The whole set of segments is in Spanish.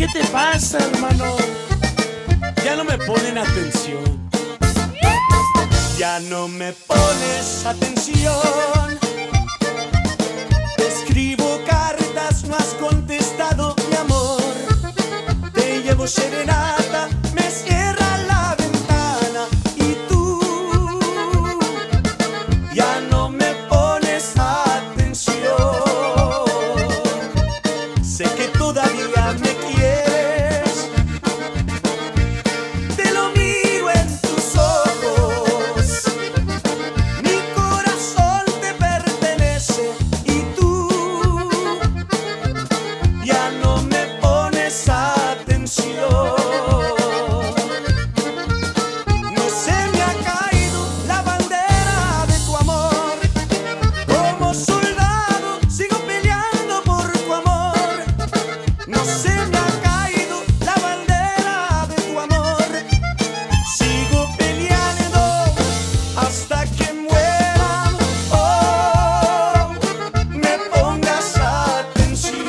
¿Qué te pasa, hermano? Ya no me ponen atención. Ya no me pones atención. Te escribo cartas, no has contestado, mi amor. Te llevo serenata, me cierra la ventana y tú ya no me pones atención. Sé que todavía me quieres, te lo miro en tus ojos. Mi corazón te pertenece y tú ya no me pones atención. No se me ha caído la bandera de tu amor. Como soldado sigo peleando por tu amor. No se me ha caído la bandera de tu amor. Sigo peleando hasta que muera. Oh, me pongas atención.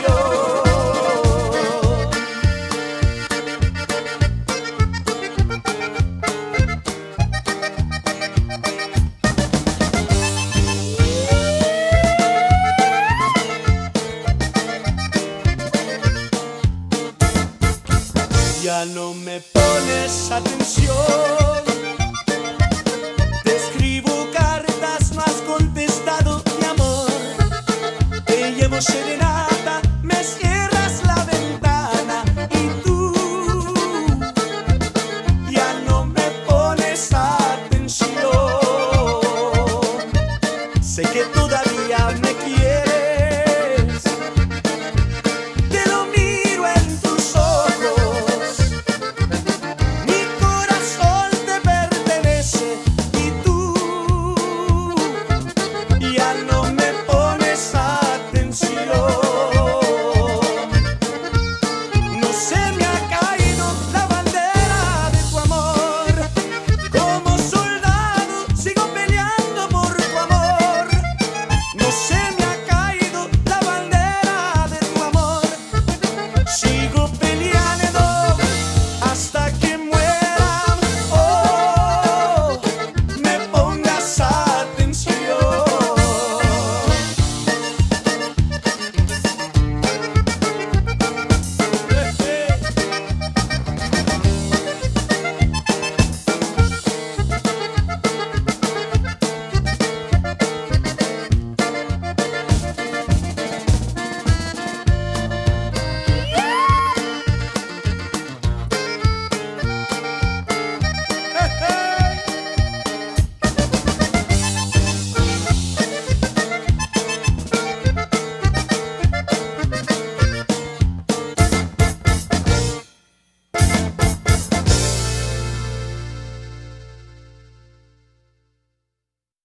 Ya no me pones atención.